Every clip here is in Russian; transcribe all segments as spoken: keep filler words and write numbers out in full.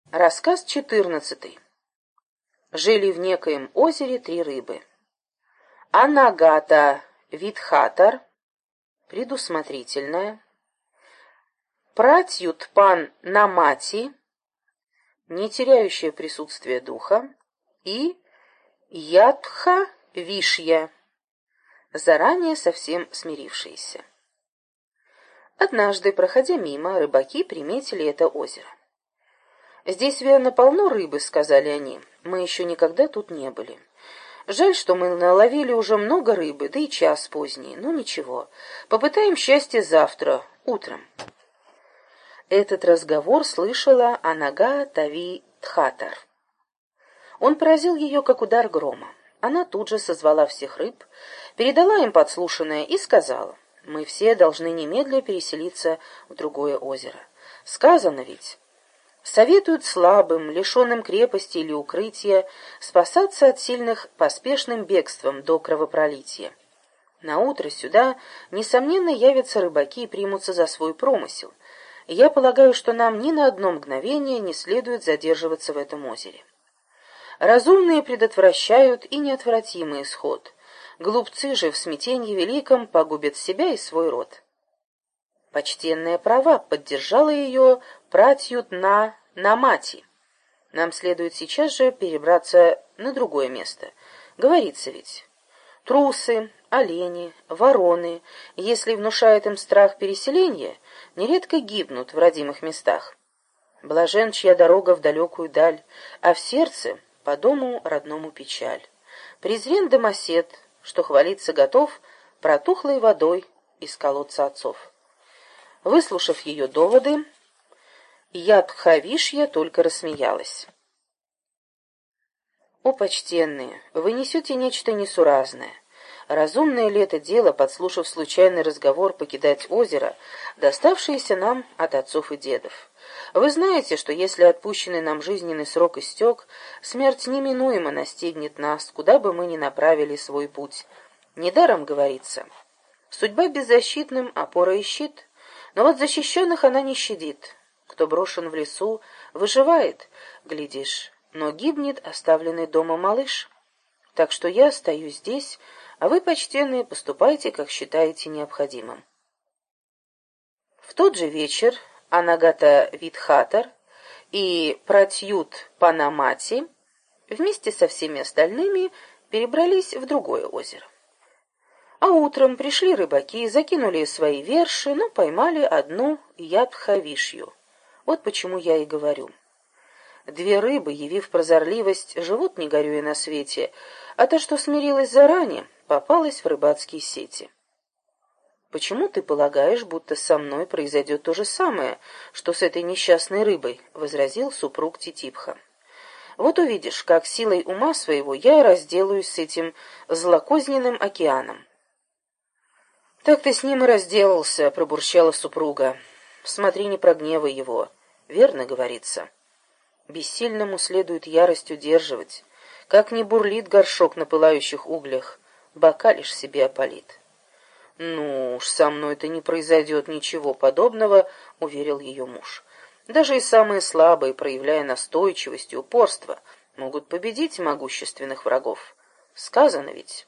Рассказ четырнадцатый. Жили в некоем озере три рыбы. Анагата Витхатар, предусмотрительная, Пратьютпан Намати, не теряющая присутствие духа, и Ядха Вишья, заранее совсем смирившиеся. Однажды, проходя мимо, рыбаки приметили это озеро. «Здесь, верно, полно рыбы», — сказали они. «Мы еще никогда тут не были. Жаль, что мы наловили уже много рыбы, да и час поздний. Ну, ничего. Попытаем счастье завтра, утром». Этот разговор слышала Анага Тави Тхатар. Он поразил ее, как удар грома. Она тут же созвала всех рыб, передала им подслушанное и сказала: «Мы все должны немедля переселиться в другое озеро. Сказано ведь, советуют слабым, лишенным крепости или укрытия, спасаться от сильных поспешным бегством до кровопролития. Наутро сюда, несомненно, явятся рыбаки и примутся за свой промысел. Я полагаю, что нам ни на одно мгновение не следует задерживаться в этом озере. Разумные предотвращают и неотвратимый исход. Глупцы же в смятенье великом погубят себя и свой род». Почтенная права поддержала ее Пратьют на Намати. Нам следует сейчас же перебраться на другое место. Говорится ведь, трусы, олени, вороны, если внушает им страх переселения, нередко гибнут в родимых местах. Блажен, чья дорога в далекую даль, а в сердце по дому родному печаль. Презрен домосед, что хвалиться готов протухлой водой из колодца отцов. Выслушав ее доводы, Ядхавишья только рассмеялась. «О, почтенные, вы несете нечто несуразное. Разумное ли это дело, подслушав случайный разговор, покидать озеро, доставшееся нам от отцов и дедов? Вы знаете, что если отпущенный нам жизненный срок истек, смерть неминуемо настигнет нас, куда бы мы ни направили свой путь. Недаром говорится: судьба беззащитным опора и щит, но вот защищенных она не щадит. Кто брошен в лесу, выживает, глядишь, но гибнет оставленный дома малыш. Так что я остаюсь здесь, а вы, почтенные, поступайте, как считаете необходимым». В тот же вечер Анагата Витхатар и Пратьют Панамати вместе со всеми остальными перебрались в другое озеро. А утром пришли рыбаки, закинули свои верши, но поймали одну Ядхавишью. Вот почему я и говорю. Две рыбы, явив прозорливость, живут не горюя на свете, а та, что смирилась заранее, попалась в рыбацкие сети. «Почему ты полагаешь, будто со мной произойдет то же самое, что с этой несчастной рыбой?» — возразил супруг Титипха. «Вот увидишь, как силой ума своего я разделаюсь с этим злокозненным океаном». «Так ты с ним и разделался», — пробурчала супруга. «Смотри, не прогневай его. Верно говорится. Бессильному следует ярость удерживать. Как не бурлит горшок на пылающих углях, бока лишь себе опалит». «Ну уж, со мной-то не произойдет ничего подобного», — уверил ее муж. «Даже и самые слабые, проявляя настойчивость и упорство, могут победить могущественных врагов. Сказано ведь: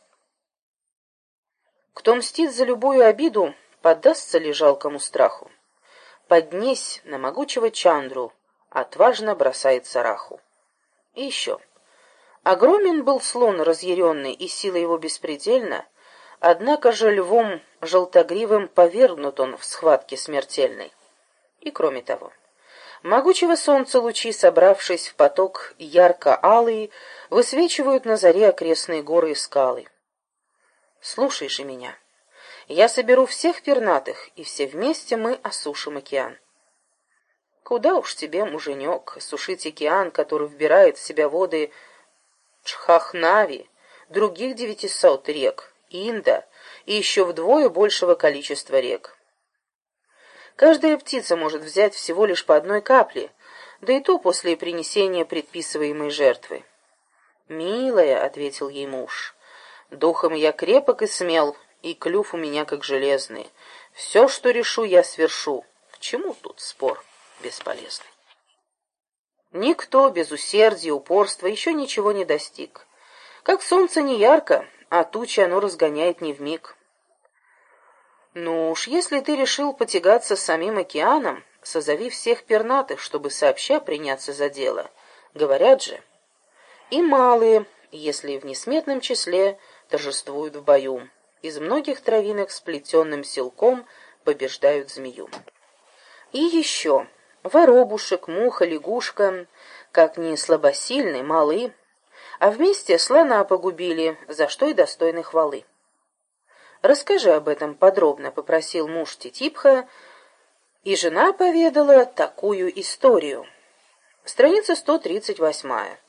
кто мстит за любую обиду, поддастся ли жалкому страху? Поднесь на могучего Чандру, отважно бросается раху». И еще. Огромен был слон разъяренный, и сила его беспредельна, однако же львом желтогривым повергнут он в схватке смертельной. И кроме того, могучего солнца лучи, собравшись в поток ярко-алый, высвечивают на заре окрестные горы и скалы. Слушай же меня. Я соберу всех пернатых, и все вместе мы осушим океан. Куда уж тебе, муженек, сушить океан, который вбирает в себя воды Чхахнави, других девятисот рек, Инда и еще вдвое большего количества рек. Каждая птица может взять всего лишь по одной капле, да и то после принесения предписываемой жертвы. «Милая», — ответил ей муж, — «духом я крепок и смел, и клюв у меня как железный. Все, что решу, я свершу. К чему тут спор бесполезный?» Никто без усердия, упорства еще ничего не достиг. Как солнце не ярко, а тучи оно разгоняет не вмиг. Ну уж, если ты решил потягаться с самим океаном, созови всех пернатых, чтобы сообща приняться за дело. Говорят же, и малые, если в несметном числе, торжествуют в бою. Из многих травинок сплетенным силком побеждают змею. И еще, воробушек, муха, лягушка, как ни слабосильны, малы, а вместе слона погубили, за что и достойны хвалы. «Расскажи об этом подробно», — попросил муж Титипха, и жена поведала такую историю. Страница сто тридцать восьмая.